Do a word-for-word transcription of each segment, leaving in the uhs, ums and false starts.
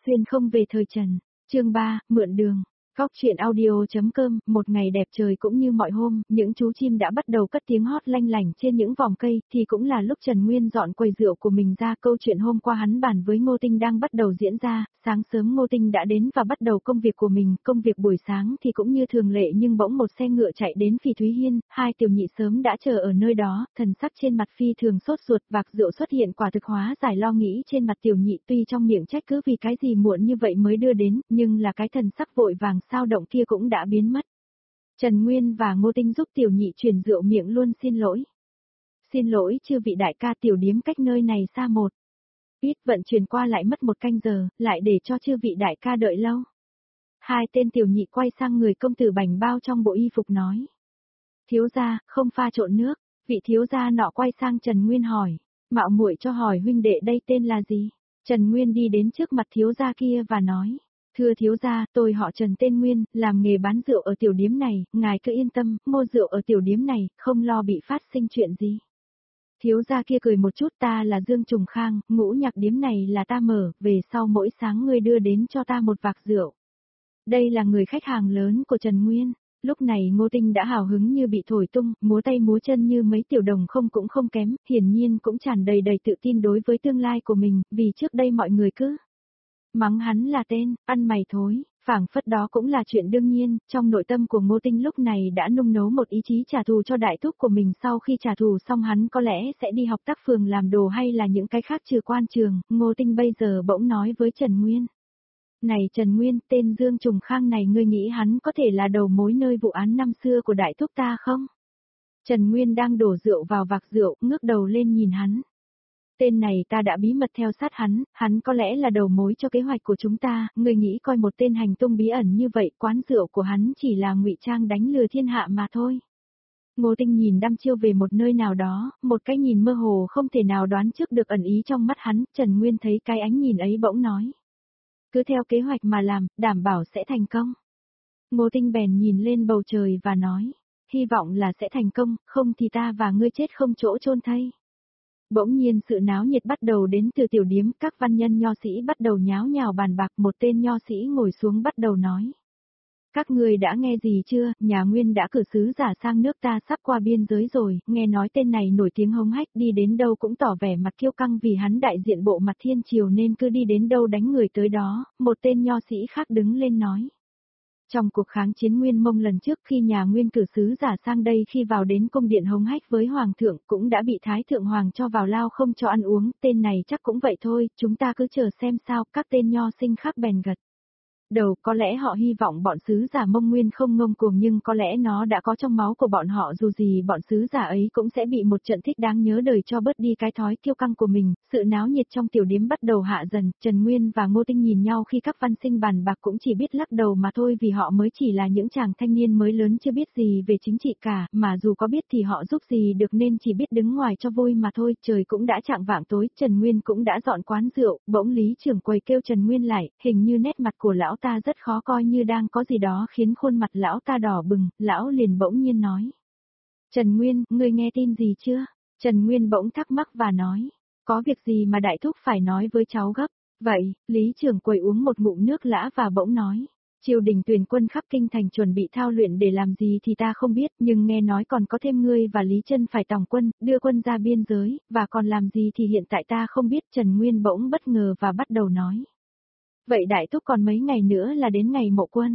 xuyên không về thời Trần. Chương ba, mượn đường. Góc truyện audio.com, một ngày đẹp trời cũng như mọi hôm, những chú chim đã bắt đầu cất tiếng hót lanh lảnh trên những vòm cây, thì cũng là lúc Trần Nguyên dọn quầy rượu của mình ra. Câu chuyện hôm qua hắn bàn với Ngô Tinh đang bắt đầu diễn ra. Sáng sớm Ngô Tinh đã đến và bắt đầu công việc của mình. Công việc buổi sáng thì cũng như thường lệ, nhưng bỗng một xe ngựa chạy đến Phỉ Thúy Hiên, hai tiểu nhị sớm đã chờ ở nơi đó, thần sắc trên mặt phi thường sốt ruột. Vạc rượu xuất hiện quả thực hóa giải lo nghĩ trên mặt tiểu nhị, tuy trong miệng trách cứ vì cái gì muộn như vậy mới đưa đến, nhưng là cái thần sắc vội vàng sao động kia cũng đã biến mất. Trần Nguyên và Ngô Tinh giúp tiểu nhị chuyển rượu miệng luôn xin lỗi. Xin lỗi chư vị đại ca, tiểu điếm cách nơi này xa một ít, vận chuyển qua lại mất một canh giờ, lại để cho chư vị đại ca đợi lâu. Hai tên tiểu nhị quay sang người công tử bảnh bao trong bộ y phục nói. Thiếu gia, không pha trộn nước. Vị thiếu gia nọ quay sang Trần Nguyên hỏi. Mạo muội cho hỏi huynh đệ đây tên là gì? Trần Nguyên đi đến trước mặt thiếu gia kia và nói. Thưa thiếu gia, tôi họ Trần tên Nguyên, làm nghề bán rượu ở tiểu điếm này, ngài cứ yên tâm, mua rượu ở tiểu điếm này, không lo bị phát sinh chuyện gì. Thiếu gia kia cười một chút, ta là Dương Trùng Khang, ngũ nhạc điếm này là ta mở, về sau mỗi sáng ngươi đưa đến cho ta một vạc rượu. Đây là người khách hàng lớn của Trần Nguyên. Lúc này Ngô Tinh đã hào hứng như bị thổi tung, múa tay múa chân như mấy tiểu đồng không cũng không kém, hiển nhiên cũng tràn đầy đầy tự tin đối với tương lai của mình, vì trước đây mọi người cứ mắng hắn là tên, ăn mày thối, phảng phất đó cũng là chuyện đương nhiên. Trong nội tâm của Ngô Tinh lúc này đã nung nấu một ý chí trả thù cho đại thúc của mình, sau khi trả thù xong hắn có lẽ sẽ đi học tác phường làm đồ hay là những cái khác trừ quan trường. Ngô Tinh bây giờ bỗng nói với Trần Nguyên. Này Trần Nguyên, tên Dương Trùng Khang này ngươi nghĩ hắn có thể là đầu mối nơi vụ án năm xưa của đại thúc ta không? Trần Nguyên đang đổ rượu vào vạc rượu, ngước đầu lên nhìn hắn. Tên này ta đã bí mật theo sát hắn, hắn có lẽ là đầu mối cho kế hoạch của chúng ta, ngươi nghĩ coi một tên hành tung bí ẩn như vậy, quán rượu của hắn chỉ là ngụy trang đánh lừa thiên hạ mà thôi. Ngô Tinh nhìn đăm chiêu về một nơi nào đó, một cái nhìn mơ hồ không thể nào đoán trước được ẩn ý trong mắt hắn. Trần Nguyên thấy cái ánh nhìn ấy bỗng nói. Cứ theo kế hoạch mà làm, đảm bảo sẽ thành công. Ngô Tinh bèn nhìn lên bầu trời và nói. Hy vọng là sẽ thành công, không thì ta và ngươi chết không chỗ chôn thây. Bỗng nhiên sự náo nhiệt bắt đầu đến từ tiểu điếm, các văn nhân nho sĩ bắt đầu nháo nhào bàn bạc. Một tên nho sĩ ngồi xuống bắt đầu nói. Các người đã nghe gì chưa, nhà Nguyên đã cử sứ giả sang nước ta sắp qua biên giới rồi, nghe nói tên này nổi tiếng hống hách, đi đến đâu cũng tỏ vẻ mặt kiêu căng vì hắn đại diện bộ mặt thiên triều nên cứ đi đến đâu đánh người tới đó. Một tên nho sĩ khác đứng lên nói. Trong cuộc kháng chiến Nguyên Mông lần trước, khi nhà Nguyên cử sứ giả sang đây, khi vào đến cung điện hống hách với Hoàng thượng cũng đã bị Thái thượng Hoàng cho vào lao không cho ăn uống. Tên này chắc cũng vậy thôi, chúng ta cứ chờ xem sao. Các tên nho sinh khác bèn gật đầu, có lẽ họ hy vọng bọn sứ giả Mông Nguyên không ngông cuồng, nhưng có lẽ nó đã có trong máu của bọn họ, dù gì bọn sứ giả ấy cũng sẽ bị một trận thích đáng nhớ đời cho bớt đi cái thói kiêu căng của mình. Sự náo nhiệt trong tiểu điếm bắt đầu hạ dần, Trần Nguyên và Ngô Tinh nhìn nhau khi các văn sinh bàn bạc cũng chỉ biết lắc đầu mà thôi, vì họ mới chỉ là những chàng thanh niên mới lớn chưa biết gì về chính trị cả, mà dù có biết thì họ giúp gì được nên chỉ biết đứng ngoài cho vui mà thôi. Trời cũng đã chạng vạng tối, Trần Nguyên cũng đã dọn quán rượu, bỗng Lý trưởng quầy kêu Trần Nguyên lại, hình như nét mặt của lão ta rất khó coi, như đang có gì đó khiến khuôn mặt lão ta đỏ bừng. Lão liền bỗng nhiên nói. Trần Nguyên, ngươi nghe tin gì chưa? Trần Nguyên bỗng thắc mắc và nói. Có việc gì mà đại thúc phải nói với cháu gấp? Vậy, Lý trưởng quầy uống một ngụm nước lã và bỗng nói. Triều đình tuyển quân khắp kinh thành chuẩn bị thao luyện để làm gì thì ta không biết, nhưng nghe nói còn có thêm ngươi và Lý Chân phải tòng quân, đưa quân ra biên giới, và còn làm gì thì hiện tại ta không biết. Trần Nguyên bỗng bất ngờ và bắt đầu nói. Vậy đại thúc còn mấy ngày nữa là đến ngày mộ quân?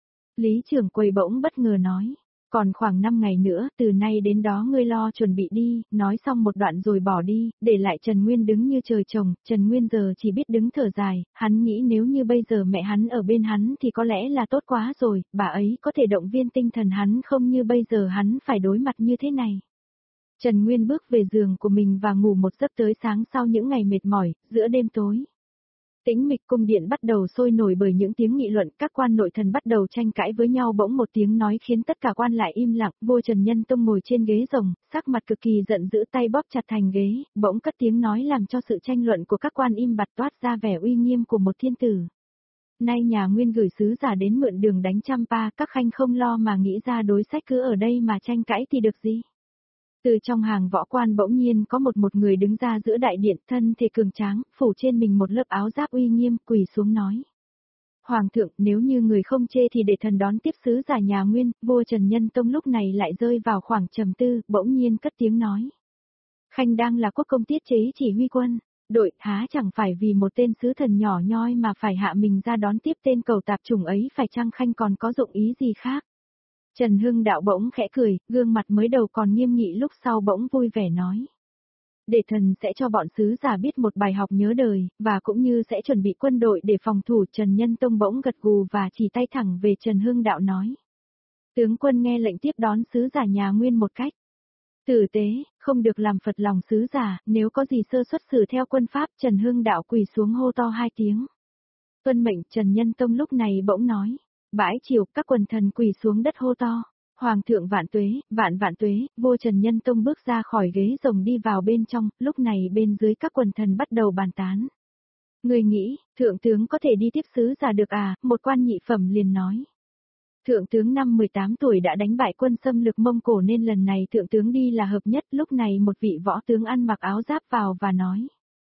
Lý trưởng quầy bỗng bất ngờ nói. Còn khoảng năm ngày nữa, từ nay đến đó ngươi lo chuẩn bị đi. Nói xong một đoạn rồi bỏ đi, để lại Trần Nguyên đứng như trời trồng. Trần Nguyên giờ chỉ biết đứng thở dài, hắn nghĩ nếu như bây giờ mẹ hắn ở bên hắn thì có lẽ là tốt quá rồi, bà ấy có thể động viên tinh thần hắn, không như bây giờ hắn phải đối mặt như thế này. Trần Nguyên bước về giường của mình và ngủ một giấc tới sáng sau những ngày mệt mỏi. Giữa đêm tối, tĩnh mịch cung điện bắt đầu sôi nổi bởi những tiếng nghị luận, các quan nội thần bắt đầu tranh cãi với nhau. Bỗng một tiếng nói khiến tất cả quan lại im lặng. Vua Trần Nhân Tông ngồi trên ghế rồng, sắc mặt cực kỳ giận dữ, tay bóp chặt thành ghế, bỗng cất tiếng nói làm cho sự tranh luận của các quan im bặt, toát ra vẻ uy nghiêm của một thiên tử. Nay nhà Nguyên gửi sứ giả đến mượn đường đánh Champa, các khanh không lo mà nghĩ ra đối sách, cứ ở đây mà tranh cãi thì được gì? Từ trong hàng võ quan bỗng nhiên có một một người đứng ra giữa đại điện, thân thể cường tráng, phủ trên mình một lớp áo giáp uy nghiêm, quỳ xuống nói. Hoàng thượng, nếu như người không chê thì để thần đón tiếp sứ giả nhà Nguyên. Vua Trần Nhân Tông lúc này lại rơi vào khoảng trầm tư, bỗng nhiên cất tiếng nói. Khanh đang là quốc công tiết chế chỉ huy quân, đội há chẳng phải vì một tên sứ thần nhỏ nhoi mà phải hạ mình ra đón tiếp tên cầu tạp chủng ấy, phải chăng Khanh còn có dụng ý gì khác? Trần Hưng Đạo bỗng khẽ cười, gương mặt mới đầu còn nghiêm nghị lúc sau bỗng vui vẻ nói. Để thần sẽ cho bọn sứ giả biết một bài học nhớ đời, và cũng như sẽ chuẩn bị quân đội để phòng thủ. Trần Nhân Tông bỗng gật gù và chỉ tay thẳng về Trần Hưng Đạo nói. Tướng quân nghe lệnh tiếp đón sứ giả nhà Nguyên một cách tử tế, không được làm phật lòng sứ giả, nếu có gì sơ suất xử theo quân pháp. Trần Hưng Đạo quỳ xuống hô to hai tiếng. Tuân mệnh. Trần Nhân Tông lúc này bỗng nói. Bãi triều, các quần thần quỳ xuống đất hô to. Hoàng thượng vạn tuế, vạn vạn tuế. Vua Trần Nhân Tông bước ra khỏi ghế rồng đi vào bên trong, lúc này bên dưới các quần thần bắt đầu bàn tán. Người nghĩ, thượng tướng có thể đi tiếp sứ giả được à? Một quan nhị phẩm liền nói. Thượng tướng năm mười tám tuổi đã đánh bại quân xâm lược Mông Cổ nên lần này thượng tướng đi là hợp nhất. Lúc này một vị võ tướng ăn mặc áo giáp vào và nói.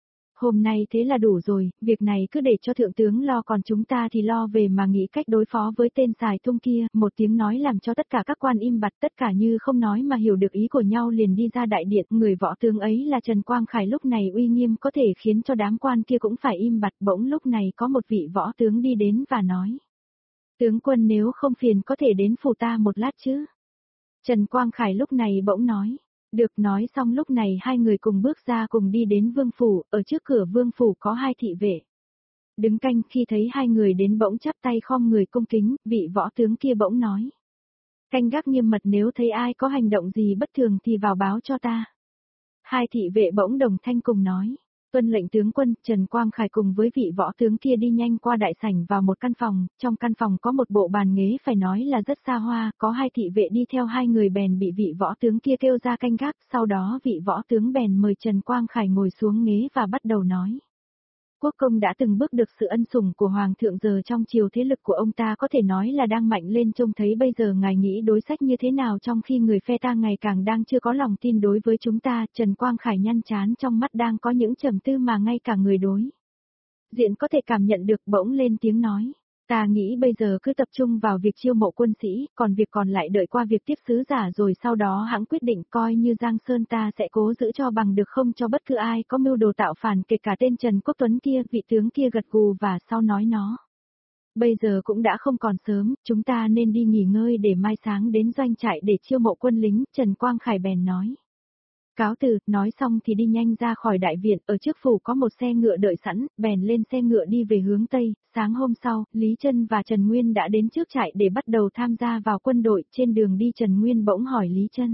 Hôm nay thế là đủ rồi, việc này cứ để cho thượng tướng lo, còn chúng ta thì lo về mà nghĩ cách đối phó với tên xài tung kia. Một tiếng nói làm cho tất cả các quan im bặt, tất cả như không nói mà hiểu được ý của nhau liền đi ra đại điện. Người võ tướng ấy là Trần Quang Khải, lúc này uy nghiêm có thể khiến cho đám quan kia cũng phải im bặt. Bỗng lúc này có một vị võ tướng đi đến và nói. Tướng quân nếu không phiền có thể đến phủ ta một lát chứ? Trần Quang Khải lúc này bỗng nói. Được. Nói xong lúc này hai người cùng bước ra cùng đi đến vương phủ, ở trước cửa vương phủ có hai thị vệ. Đứng canh, khi thấy hai người đến bỗng chắp tay khom người cung kính, vị võ tướng kia bỗng nói. Canh gác nghiêm mật, nếu thấy ai có hành động gì bất thường thì vào báo cho ta. Hai thị vệ bỗng đồng thanh cùng nói. Tuân lệnh tướng quân. Trần Quang Khải cùng với vị võ tướng kia đi nhanh qua đại sảnh vào một căn phòng, trong căn phòng có một bộ bàn ghế phải nói là rất xa hoa, có hai thị vệ đi theo hai người bèn bị vị võ tướng kia kêu ra canh gác, sau đó vị võ tướng bèn mời Trần Quang Khải ngồi xuống ghế và bắt đầu nói. Quốc công đã từng bước được sự ân sủng của Hoàng thượng, giờ trong triều thế lực của ông ta có thể nói là đang mạnh lên, trông thấy bây giờ ngài nghĩ đối sách như thế nào trong khi người phe ta ngày càng đang chưa có lòng tin đối với chúng ta. Trần Quang Khải nhăn trán, trong mắt đang có những trầm tư mà ngay cả người đối diện có thể cảm nhận được, bỗng lên tiếng nói. Ta nghĩ bây giờ cứ tập trung vào việc chiêu mộ quân sĩ, còn việc còn lại đợi qua việc tiếp sứ giả rồi sau đó hãng quyết định. Coi như Giang Sơn ta sẽ cố giữ cho bằng được, không cho bất cứ ai có mưu đồ tạo phản, kể cả tên Trần Quốc Tuấn kia. Vị tướng kia gật gù và sau nói nó. Bây giờ cũng đã không còn sớm, chúng ta nên đi nghỉ ngơi để mai sáng đến doanh trại để chiêu mộ quân lính. Trần Quang Khải bèn nói. Cáo từ. Nói xong thì đi nhanh ra khỏi đại viện, ở trước phủ có một xe ngựa đợi sẵn, bèn lên xe ngựa đi về hướng Tây. Sáng hôm sau, Lý Trân và Trần Nguyên đã đến trước trại để bắt đầu tham gia vào quân đội. Trên đường đi Trần Nguyên bỗng hỏi Lý Trân.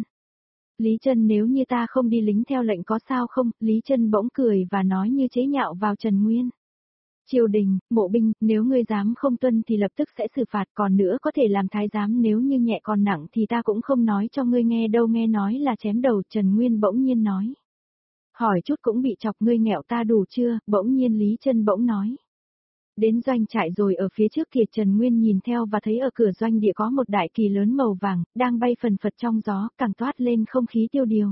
Lý Trân, nếu như ta không đi lính theo lệnh có sao không? Lý Trân bỗng cười và nói như chế nhạo vào Trần Nguyên. Triều đình, mộ binh, nếu ngươi dám không tuân thì lập tức sẽ xử phạt, còn nữa có thể làm thái giám, nếu như nhẹ còn nặng thì ta cũng không nói cho ngươi nghe đâu, nghe nói là chém đầu. Trần Nguyên bỗng nhiên nói. Hỏi chút cũng bị chọc, ngươi nghẹo ta đủ chưa? Bỗng nhiên Lý Trân bỗng nói. Đến doanh trại rồi, ở phía trước kia Trần Nguyên nhìn theo và thấy ở cửa doanh địa có một đại kỳ lớn màu vàng, đang bay phần phật trong gió, càng toát lên không khí tiêu điều.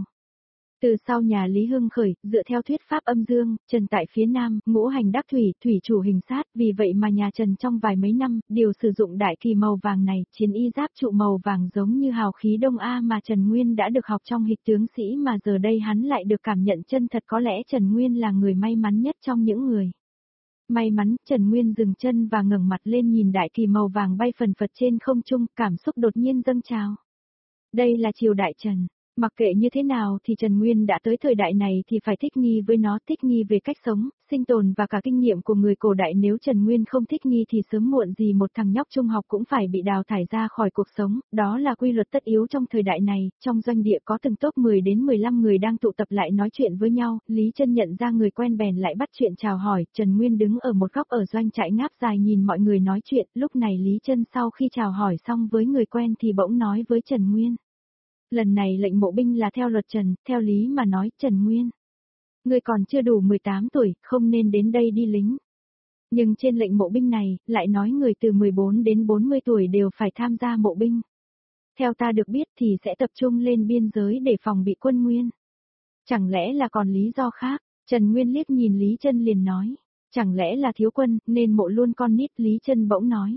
Từ sau nhà Lý Hưng khởi, dựa theo thuyết pháp âm dương, Trần tại phía nam, ngũ hành đắc thủy, thủy chủ hình sát, vì vậy mà nhà Trần trong vài mấy năm, đều sử dụng đại kỳ màu vàng này. Chiến y giáp trụ màu vàng giống như hào khí Đông A mà Trần Nguyên đã được học trong hịch tướng sĩ, mà giờ đây hắn lại được cảm nhận chân thật. Có lẽ Trần Nguyên là người may mắn nhất trong những người may mắn. Trần Nguyên dừng chân và ngẩng mặt lên nhìn đại kỳ màu vàng bay phần phật trên không trung, cảm xúc đột nhiên dâng trào. Đây là triều đại Trần. Mặc kệ như thế nào thì Trần Nguyên đã tới thời đại này thì phải thích nghi với nó, thích nghi về cách sống, sinh tồn và cả kinh nghiệm của người cổ đại. Nếu Trần Nguyên không thích nghi thì sớm muộn gì một thằng nhóc trung học cũng phải bị đào thải ra khỏi cuộc sống, đó là quy luật tất yếu trong thời đại này. Trong doanh địa có từng top mười đến mười lăm người đang tụ tập lại nói chuyện với nhau, Lý Trân nhận ra người quen bèn lại bắt chuyện chào hỏi. Trần Nguyên đứng ở một góc ở doanh trại ngáp dài nhìn mọi người nói chuyện, lúc này Lý Trân sau khi chào hỏi xong với người quen thì bỗng nói với Trần Nguyên. Lần này lệnh mộ binh là theo luật Trần, theo lý mà nói, Trần Nguyên. Ngươi còn chưa đủ mười tám tuổi, không nên đến đây đi lính. Nhưng trên lệnh mộ binh này, lại nói người từ mười bốn đến bốn mươi tuổi đều phải tham gia mộ binh. Theo ta được biết thì sẽ tập trung lên biên giới để phòng bị quân Nguyên. Chẳng lẽ là còn lý do khác? Trần Nguyên liếc nhìn Lý Chân liền nói. Chẳng lẽ là thiếu quân, nên mộ luôn con nít, Lý Chân bỗng nói.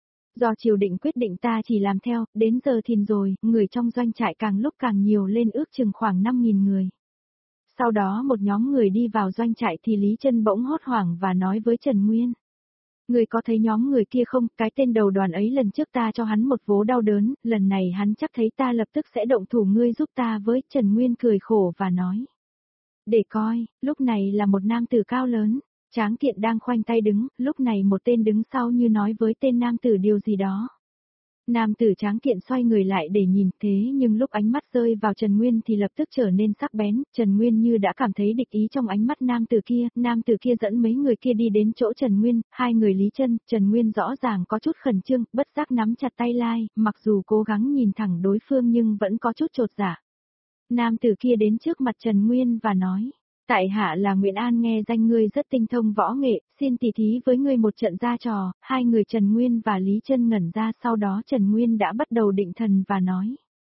Do triều định quyết định ta chỉ làm theo, đến giờ thìn rồi, người trong doanh trại càng lúc càng nhiều lên ước chừng khoảng năm nghìn người. Sau đó một nhóm người đi vào doanh trại thì Lý Chân bỗng hốt hoảng và nói với Trần Nguyên. Người có thấy nhóm người kia không, cái tên đầu đoàn ấy lần trước ta cho hắn một vố đau đớn, lần này hắn chắc thấy ta lập tức sẽ động thủ, ngươi giúp ta với. Trần Nguyên cười khổ và nói. Để coi, lúc này là một nam tử cao lớn, tráng kiện đang khoanh tay đứng, lúc này một tên đứng sau như nói với tên nam tử điều gì đó. Nam tử tráng kiện xoay người lại để nhìn, thế nhưng lúc ánh mắt rơi vào Trần Nguyên thì lập tức trở nên sắc bén, Trần Nguyên như đã cảm thấy địch ý trong ánh mắt nam tử kia, nam tử kia dẫn mấy người kia đi đến chỗ Trần Nguyên, hai người Lý Chân, Trần Nguyên rõ ràng có chút khẩn trương, bất giác nắm chặt tay Lai, mặc dù cố gắng nhìn thẳng đối phương nhưng vẫn có chút chột dạ. Nam tử kia đến trước mặt Trần Nguyên và nói. Tại hạ là Nguyễn An, nghe danh ngươi rất tinh thông võ nghệ, xin tỉ thí với ngươi một trận ra trò. Hai người Trần Nguyên và Lý Chân ngẩn ra, sau đó Trần Nguyên đã bắt đầu định thần và nói.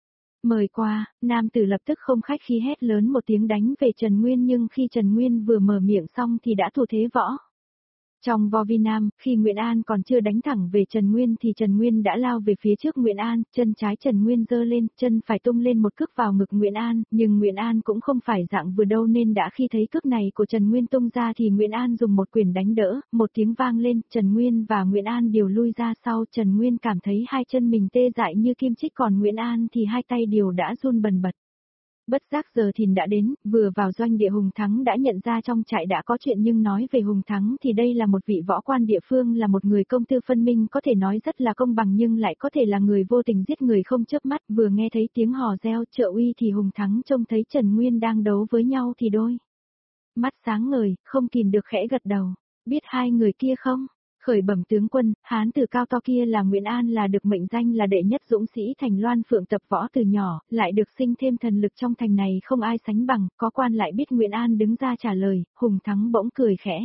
Mời qua, nam tử lập tức không khách khí hét lớn một tiếng đánh về Trần Nguyên, nhưng khi Trần Nguyên vừa mở miệng xong thì đã thủ thế võ. Trong võ vi nam, khi Nguyễn An còn chưa đánh thẳng về Trần Nguyên thì Trần Nguyên đã lao về phía trước Nguyễn An, chân trái Trần Nguyên giơ lên, chân phải tung lên một cước vào ngực Nguyễn An, nhưng Nguyễn An cũng không phải dạng vừa đâu nên đã khi thấy cước này của Trần Nguyên tung ra thì Nguyễn An dùng một quyền đánh đỡ, một tiếng vang lên, Trần Nguyên và Nguyễn An đều lui ra sau, Trần Nguyên cảm thấy hai chân mình tê dại như kim chích, còn Nguyễn An thì hai tay đều đã run bần bật. Bất giác giờ thìn đã đến, vừa vào doanh địa Hùng Thắng đã nhận ra trong trại đã có chuyện, nhưng nói về Hùng Thắng thì đây là một vị võ quan địa phương, là một người công tư phân minh, có thể nói rất là công bằng nhưng lại có thể là người vô tình giết người không chớp mắt. Vừa nghe thấy tiếng hò reo trợ uy thì Hùng Thắng trông thấy Trần Nguyên đang đấu với nhau thì đôi mắt sáng ngời, không kìm được khẽ gật đầu. Biết hai người kia không? Khởi bẩm tướng quân, hán tử cao to kia là Nguyễn An, là được mệnh danh là đệ nhất dũng sĩ thành Loan Phượng, tập võ từ nhỏ, lại được sinh thêm thần lực trong thành này không ai sánh bằng. Có quan lại biết Nguyễn An đứng ra trả lời, Hùng Thắng bỗng cười khẽ.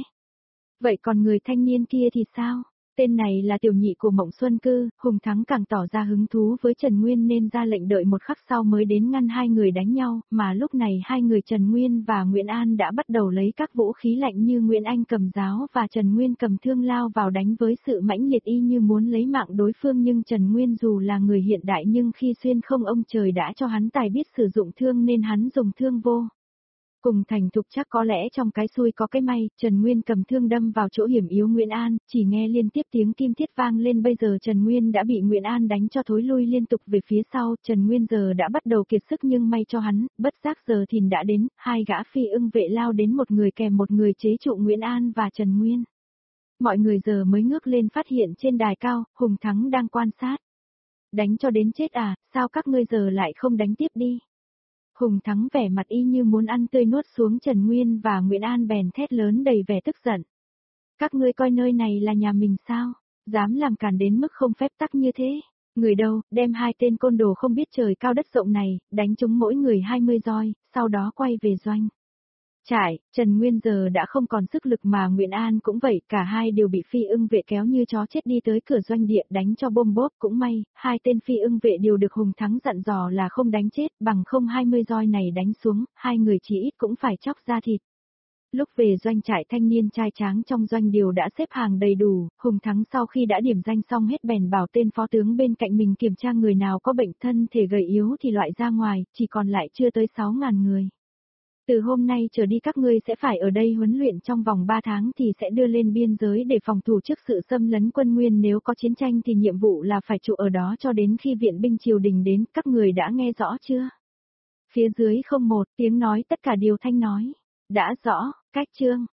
Vậy còn người thanh niên kia thì sao? Tên này là tiểu nhị của Mộng Xuân Cư. Hùng Thắng càng tỏ ra hứng thú với Trần Nguyên nên ra lệnh đợi một khắc sau mới đến ngăn hai người đánh nhau, mà lúc này hai người Trần Nguyên và Nguyễn An đã bắt đầu lấy các vũ khí lạnh như Nguyễn Anh cầm giáo và Trần Nguyên cầm thương lao vào đánh với sự mãnh liệt y như muốn lấy mạng đối phương, nhưng Trần Nguyên dù là người hiện đại nhưng khi xuyên không ông trời đã cho hắn tài biết sử dụng thương nên hắn dùng thương vô cùng thành thục, chắc có lẽ trong cái xui có cái may, Trần Nguyên cầm thương đâm vào chỗ hiểm yếu Nguyễn An, chỉ nghe liên tiếp tiếng kim thiết vang lên, bây giờ Trần Nguyên đã bị Nguyễn An đánh cho thối lui liên tục về phía sau, Trần Nguyên giờ đã bắt đầu kiệt sức nhưng may cho hắn, bất giác giờ thìn đã đến, hai gã phi ưng vệ lao đến, một người kèm một người chế trụ Nguyễn An và Trần Nguyên. Mọi người giờ mới ngước lên phát hiện trên đài cao, Hùng Thắng đang quan sát. Đánh cho đến chết à, sao các ngươi giờ lại không đánh tiếp đi? Hùng Thắng vẻ mặt y như muốn ăn tươi nuốt xuống Trần Nguyên và Nguyễn An bèn thét lớn đầy vẻ tức giận. Các ngươi coi nơi này là nhà mình sao? Dám làm cản đến mức không phép tắc như thế? Người đâu, đem hai tên côn đồ không biết trời cao đất rộng này, đánh chúng mỗi người hai mươi roi, sau đó quay về doanh trại. Trần Nguyên giờ đã không còn sức lực mà Nguyễn An cũng vậy, cả hai đều bị phi ưng vệ kéo như chó chết đi tới cửa doanh địa đánh cho bôm bốp. Cũng may, hai tên phi ưng vệ đều được Hùng Thắng dặn dò là không đánh chết, bằng không hai mươi roi này đánh xuống, hai người chỉ ít cũng phải chóc da thịt. Lúc về doanh trại, thanh niên trai tráng trong doanh đều đã xếp hàng đầy đủ, Hùng Thắng sau khi đã điểm danh xong hết bèn bảo tên phó tướng bên cạnh mình kiểm tra người nào có bệnh, thân thể gầy yếu thì loại ra ngoài, chỉ còn lại chưa tới sáu ngàn người. Từ hôm nay trở đi các ngươi sẽ phải ở đây huấn luyện trong vòng ba tháng thì sẽ đưa lên biên giới để phòng thủ trước sự xâm lấn quân Nguyên, nếu có chiến tranh thì nhiệm vụ là phải trụ ở đó cho đến khi viện binh triều đình đến, các người đã nghe rõ chưa? Phía dưới không một tiếng nói tất cả đều thanh nói. Đã rõ, cách chương.